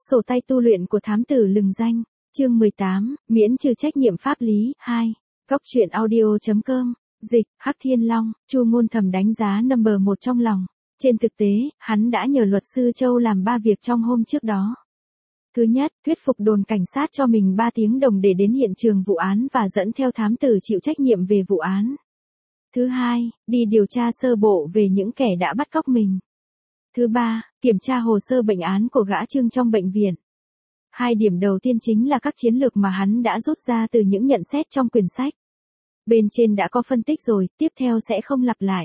Sổ tay tu luyện của thám tử lừng danh. Chương 18, miễn trừ trách nhiệm pháp lý. 2. Góc truyện audio.com. Dịch, Hắc Thiên Long, Chu Ngôn thầm đánh giá number 1 trong lòng. Trên thực tế, hắn đã nhờ luật sư Châu làm 3 việc trong hôm trước đó. Thứ nhất, thuyết phục đồn cảnh sát cho mình 3 tiếng đồng để đến hiện trường vụ án và dẫn theo thám tử chịu trách nhiệm về vụ án. Thứ hai, đi điều tra sơ bộ về những kẻ đã bắt cóc mình. Thứ ba, kiểm tra hồ sơ bệnh án của gã Trương trong bệnh viện. 2 điểm đầu tiên chính là các chiến lược mà hắn đã rút ra từ những nhận xét trong quyển sách. Bên trên đã có phân tích rồi, tiếp theo sẽ không lặp lại.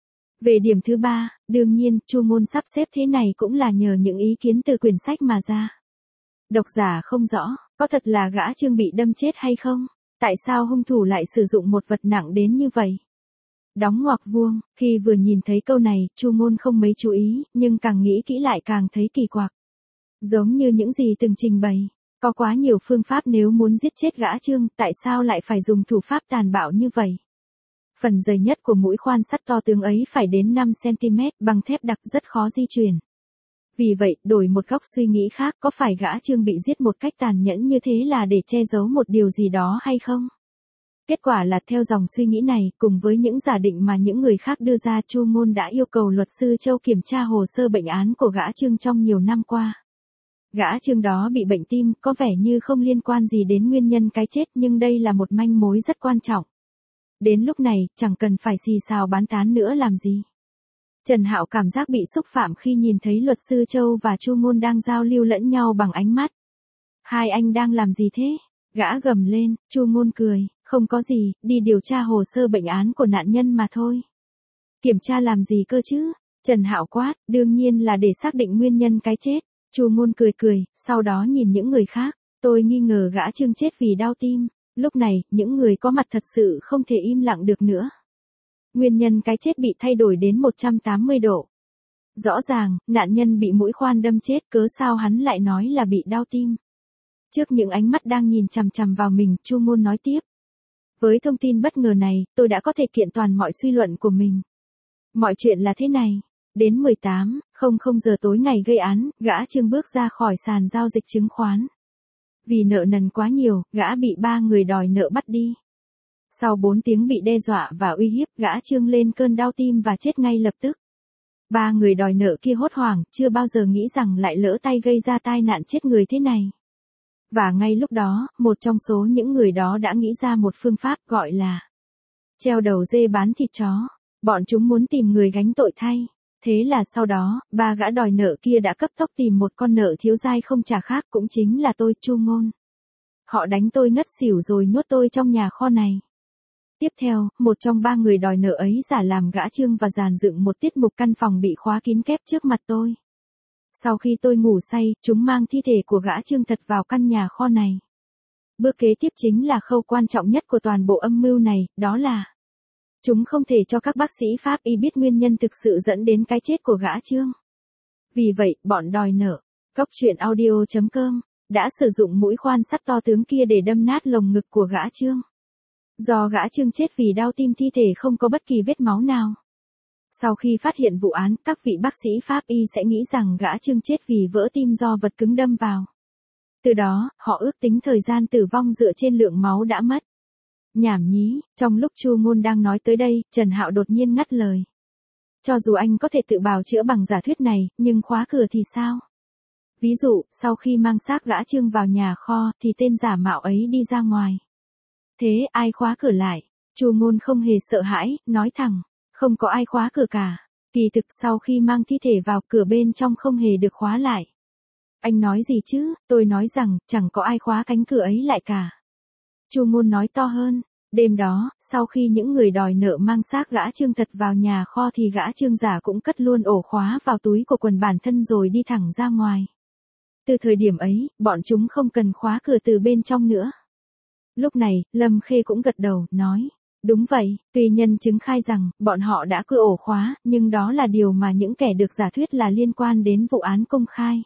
Về điểm thứ ba, đương nhiên, Chu Ngôn sắp xếp thế này cũng là nhờ những ý kiến từ quyển sách mà ra. Độc giả không rõ, có thật là gã Trương bị đâm chết hay không? Tại sao hung thủ lại sử dụng một vật nặng đến như vậy? Đóng ngoặc vuông, khi vừa nhìn thấy câu này, Chu Ngôn không mấy chú ý, nhưng càng nghĩ kỹ lại càng thấy kỳ quặc. Giống như những gì từng trình bày, có quá nhiều phương pháp nếu muốn giết chết gã Trương, tại sao lại phải dùng thủ pháp tàn bạo như vậy? Phần dày nhất của mũi khoan sắt to tướng ấy phải đến 5 cm, bằng thép đặc rất khó di chuyển. Vì vậy, đổi một góc suy nghĩ khác, có phải gã Trương bị giết một cách tàn nhẫn như thế là để che giấu một điều gì đó hay không? Kết quả là theo dòng suy nghĩ này, cùng với những giả định mà những người khác đưa ra, Chu Ngôn đã yêu cầu luật sư Châu kiểm tra hồ sơ bệnh án của gã Trương trong nhiều năm qua. Gã Trương đó bị bệnh tim, có vẻ như không liên quan gì đến nguyên nhân cái chết, nhưng đây là một manh mối rất quan trọng. Đến lúc này, chẳng cần phải xì xào bán tán nữa làm gì. Trần Hạo cảm giác bị xúc phạm khi nhìn thấy luật sư Châu và Chu Ngôn đang giao lưu lẫn nhau bằng ánh mắt. Hai anh đang làm gì thế? Gã gầm lên, Chu Ngôn cười, không có gì, đi điều tra hồ sơ bệnh án của nạn nhân mà thôi. Kiểm tra làm gì cơ chứ? Trần Hạo quát, đương nhiên là để xác định nguyên nhân cái chết. Chu Ngôn cười cười, sau đó nhìn những người khác, tôi nghi ngờ gã Trương chết vì đau tim. Lúc này, những người có mặt thật sự không thể im lặng được nữa. Nguyên nhân cái chết bị thay đổi đến 180 độ. Rõ ràng, nạn nhân bị mũi khoan đâm chết, cớ sao hắn lại nói là bị đau tim. Trước những ánh mắt đang nhìn chằm chằm vào mình, Chu Ngôn nói tiếp. Với thông tin bất ngờ này, tôi đã có thể kiện toàn mọi suy luận của mình. Mọi chuyện là thế này. Đến 18:00 giờ tối ngày gây án, gã Trương bước ra khỏi sàn giao dịch chứng khoán. Vì nợ nần quá nhiều, gã bị 3 người đòi nợ bắt đi. Sau 4 tiếng bị đe dọa và uy hiếp, gã Trương lên cơn đau tim và chết ngay lập tức. 3 người đòi nợ kia hốt hoảng, chưa bao giờ nghĩ rằng lại lỡ tay gây ra tai nạn chết người thế này. Và ngay lúc đó, một trong số những người đó đã nghĩ ra một phương pháp gọi là treo đầu dê bán thịt chó. Bọn chúng muốn tìm người gánh tội thay. Thế là sau đó, 3 gã đòi nợ kia đã cấp tốc tìm một con nợ thiếu dai không trả khác, cũng chính là tôi, Chu Ngôn. Họ đánh tôi ngất xỉu rồi nhốt tôi trong nhà kho này. Tiếp theo, một trong 3 người đòi nợ ấy giả làm gã Trương và dàn dựng một tiết mục căn phòng bị khóa kín kép trước mặt tôi. Sau khi tôi ngủ say, chúng mang thi thể của gã Trương thật vào căn nhà kho này. Bước kế tiếp chính là khâu quan trọng nhất của toàn bộ âm mưu này, đó là chúng không thể cho các bác sĩ pháp y biết nguyên nhân thực sự dẫn đến cái chết của gã Trương. Vì vậy, bọn đòi nợ, góc truyện audio.com, đã sử dụng mũi khoan sắt to tướng kia để đâm nát lồng ngực của gã Trương. Do gã Trương chết vì đau tim, thi thể không có bất kỳ vết máu nào. Sau khi phát hiện vụ án, các vị bác sĩ pháp y sẽ nghĩ rằng gã Trương chết vì vỡ tim do vật cứng đâm vào. Từ đó, họ ước tính thời gian tử vong dựa trên lượng máu đã mất. Nhảm nhí, trong lúc Chu Ngôn đang nói tới đây, Trần Hạo đột nhiên ngắt lời. Cho dù anh có thể tự bào chữa bằng giả thuyết này, nhưng khóa cửa thì sao? Ví dụ, sau khi mang xác gã Trương vào nhà kho, thì tên giả mạo ấy đi ra ngoài. Thế ai khóa cửa lại? Chu Ngôn không hề sợ hãi, nói thẳng, không có ai khóa cửa cả. Kỳ thực sau khi mang thi thể vào, cửa bên trong không hề được khóa lại. Anh nói gì chứ? Tôi nói rằng, chẳng có ai khóa cánh cửa ấy lại cả. Chu Ngôn nói to hơn, đêm đó, sau khi những người đòi nợ mang xác gã Trương thật vào nhà kho thì gã Trương giả cũng cất luôn ổ khóa vào túi của quần bản thân rồi đi thẳng ra ngoài. Từ thời điểm ấy, bọn chúng không cần khóa cửa từ bên trong nữa. Lúc này, Lâm Khê cũng gật đầu, nói, đúng vậy, tuy nhân chứng khai rằng, bọn họ đã cưa ổ khóa, nhưng đó là điều mà những kẻ được giả thuyết là liên quan đến vụ án công khai.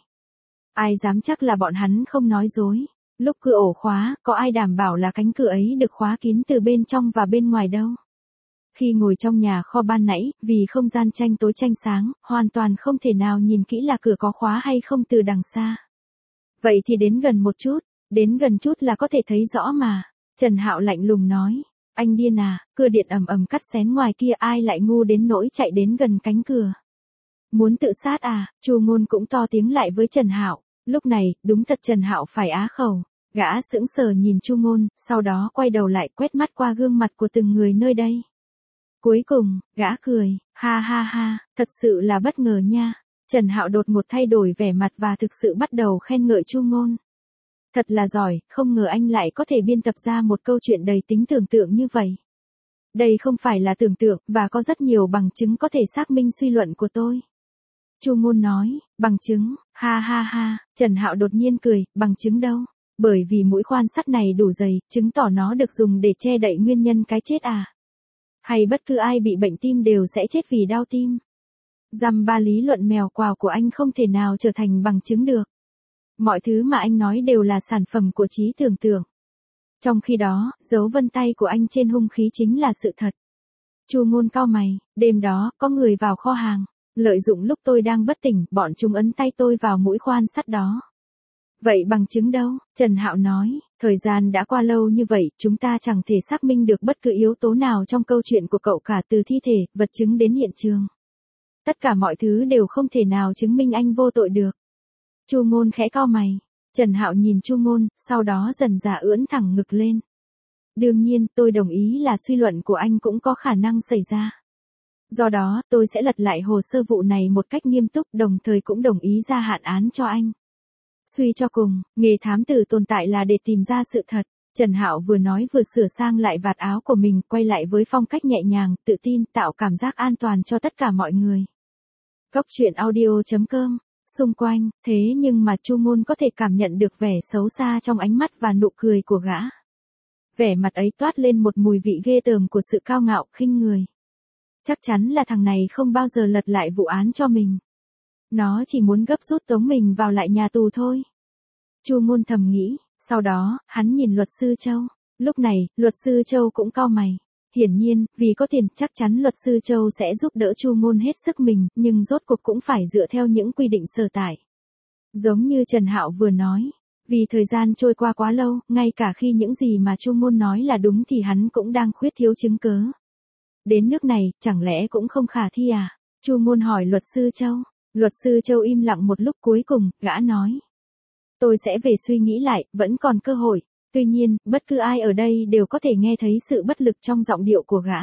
Ai dám chắc là bọn hắn không nói dối. Lúc cưa ổ khóa, có ai đảm bảo là cánh cửa ấy được khóa kín từ bên trong và bên ngoài đâu. Khi ngồi trong nhà kho ban nãy, vì không gian tranh tối tranh sáng, hoàn toàn không thể nào nhìn kỹ là cửa có khóa hay không từ đằng xa. Vậy thì đến gần một chút, đến gần chút là có thể thấy rõ mà. Trần Hạo lạnh lùng nói, anh điên à, cưa điện ầm ầm cắt xén ngoài kia ai lại ngu đến nỗi chạy đến gần cánh cửa. Muốn tự sát à, Chu Ngôn cũng to tiếng lại với Trần Hạo. Lúc này, đúng thật Trần Hạo phải á khẩu, gã sững sờ nhìn Chu Ngôn, sau đó quay đầu lại quét mắt qua gương mặt của từng người nơi đây. Cuối cùng, gã cười, ha ha ha, thật sự là bất ngờ nha. Trần Hạo đột ngột thay đổi vẻ mặt và thực sự bắt đầu khen ngợi Chu Ngôn. Thật là giỏi, không ngờ anh lại có thể biên tập ra một câu chuyện đầy tính tưởng tượng như vậy. Đây không phải là tưởng tượng, và có rất nhiều bằng chứng có thể xác minh suy luận của tôi. Chu Ngôn nói, bằng chứng, ha ha ha, Trần Hạo đột nhiên cười, bằng chứng đâu? Bởi vì mũi khoan sắt này đủ dày, chứng tỏ nó được dùng để che đậy nguyên nhân cái chết à? Hay bất cứ ai bị bệnh tim đều sẽ chết vì đau tim? Dăm ba lý luận mèo quào của anh không thể nào trở thành bằng chứng được. Mọi thứ mà anh nói đều là sản phẩm của trí tưởng tượng. Trong khi đó, dấu vân tay của anh trên hung khí chính là sự thật. Chu Ngôn cau mày, đêm đó, có người vào kho hàng. Lợi dụng lúc tôi đang bất tỉnh, bọn chúng ấn tay tôi vào mũi khoan sắt đó. Vậy bằng chứng đâu? Trần Hạo nói, thời gian đã qua lâu như vậy, chúng ta chẳng thể xác minh được bất cứ yếu tố nào trong câu chuyện của cậu cả từ thi thể, vật chứng đến hiện trường. Tất cả mọi thứ đều không thể nào chứng minh anh vô tội được. Chu Ngôn khẽ cau mày. Trần Hạo nhìn Chu Ngôn, sau đó dần dà ưỡn thẳng ngực lên. Đương nhiên, tôi đồng ý là suy luận của anh cũng có khả năng xảy ra. Do đó, tôi sẽ lật lại hồ sơ vụ này một cách nghiêm túc, đồng thời cũng đồng ý gia hạn án cho anh. Suy cho cùng, nghề thám tử tồn tại là để tìm ra sự thật. Trần Hạo vừa nói vừa sửa sang lại vạt áo của mình, quay lại với phong cách nhẹ nhàng, tự tin, tạo cảm giác an toàn cho tất cả mọi người. Góc truyện audio.com. Xung quanh, thế nhưng mà Chu Ngôn có thể cảm nhận được vẻ xấu xa trong ánh mắt và nụ cười của gã. Vẻ mặt ấy toát lên một mùi vị ghê tởm của sự cao ngạo, khinh người. Chắc chắn là thằng này không bao giờ lật lại vụ án cho mình. Nó chỉ muốn gấp rút tống mình vào lại nhà tù thôi. Chu Ngôn thầm nghĩ, sau đó, hắn nhìn luật sư Châu. Lúc này, luật sư Châu cũng cau mày. Hiển nhiên, vì có tiền, chắc chắn luật sư Châu sẽ giúp đỡ Chu Ngôn hết sức mình, nhưng rốt cuộc cũng phải dựa theo những quy định sở tại. Giống như Trần Hạo vừa nói, vì thời gian trôi qua quá lâu, ngay cả khi những gì mà Chu Ngôn nói là đúng thì hắn cũng đang khuyết thiếu chứng cớ. Đến nước này, chẳng lẽ cũng không khả thi à? Chu Ngôn hỏi luật sư Châu. Luật sư Châu im lặng một lúc, cuối cùng, gã nói. Tôi sẽ về suy nghĩ lại, vẫn còn cơ hội. Tuy nhiên, bất cứ ai ở đây đều có thể nghe thấy sự bất lực trong giọng điệu của gã.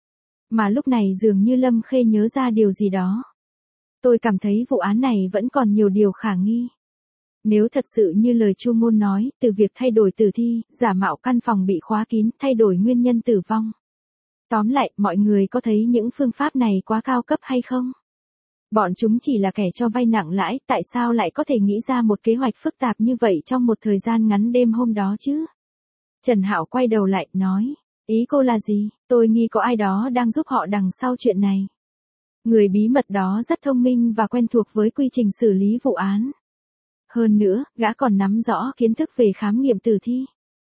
Mà lúc này dường như Lâm Khê nhớ ra điều gì đó. Tôi cảm thấy vụ án này vẫn còn nhiều điều khả nghi. Nếu thật sự như lời Chu Ngôn nói, từ việc thay đổi tử thi, giả mạo căn phòng bị khóa kín, thay đổi nguyên nhân tử vong. Tóm lại, mọi người có thấy những phương pháp này quá cao cấp hay không? Bọn chúng chỉ là kẻ cho vay nặng lãi, tại sao lại có thể nghĩ ra một kế hoạch phức tạp như vậy trong một thời gian ngắn đêm hôm đó chứ? Trần Hạo quay đầu lại, nói, ý cô là gì? Tôi nghi có ai đó đang giúp họ đằng sau chuyện này. Người bí mật đó rất thông minh và quen thuộc với quy trình xử lý vụ án. Hơn nữa, gã còn nắm rõ kiến thức về khám nghiệm tử thi.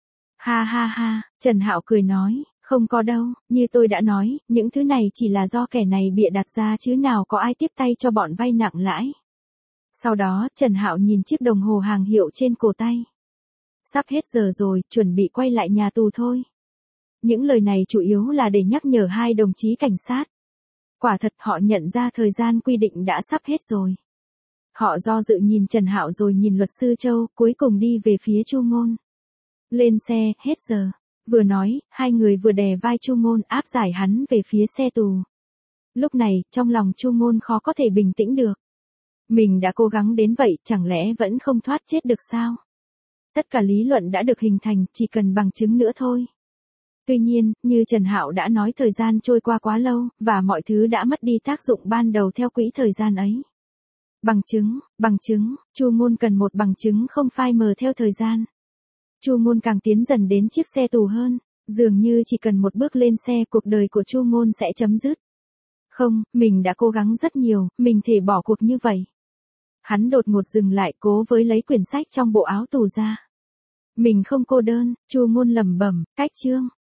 Ha ha ha, Trần Hạo cười nói, không có đâu, như tôi đã nói, những thứ này chỉ là do kẻ này bịa đặt ra chứ nào có ai tiếp tay cho bọn vay nặng lãi. Sau đó, Trần Hạo nhìn chiếc đồng hồ hàng hiệu trên cổ tay. Sắp hết giờ rồi, chuẩn bị quay lại nhà tù thôi. Những lời này chủ yếu là để nhắc nhở hai đồng chí cảnh sát. Quả thật họ nhận ra thời gian quy định đã sắp hết rồi. Họ do dự nhìn Trần Hạo rồi nhìn luật sư Châu, cuối cùng đi về phía Chu Ngôn. Lên xe, hết giờ. Vừa nói, hai người vừa đè vai Chu Ngôn áp giải hắn về phía xe tù. Lúc này, trong lòng Chu Ngôn khó có thể bình tĩnh được. Mình đã cố gắng đến vậy, chẳng lẽ vẫn không thoát chết được sao? Tất cả lý luận đã được hình thành, chỉ cần bằng chứng nữa thôi. Tuy nhiên, như Trần Hạo đã nói thời gian trôi qua quá lâu, và mọi thứ đã mất đi tác dụng ban đầu theo quỹ thời gian ấy. Bằng chứng, Chu Ngôn cần một bằng chứng không phai mờ theo thời gian. Chu Ngôn càng tiến dần đến chiếc xe tù hơn, dường như chỉ cần một bước lên xe cuộc đời của Chu Ngôn sẽ chấm dứt. Không, mình đã cố gắng rất nhiều, mình thể bỏ cuộc như vậy. Hắn đột ngột dừng lại, cố với lấy quyển sách trong bộ áo tù ra. Mình không cô đơn, Chu Ngôn lẩm bẩm, cách chương.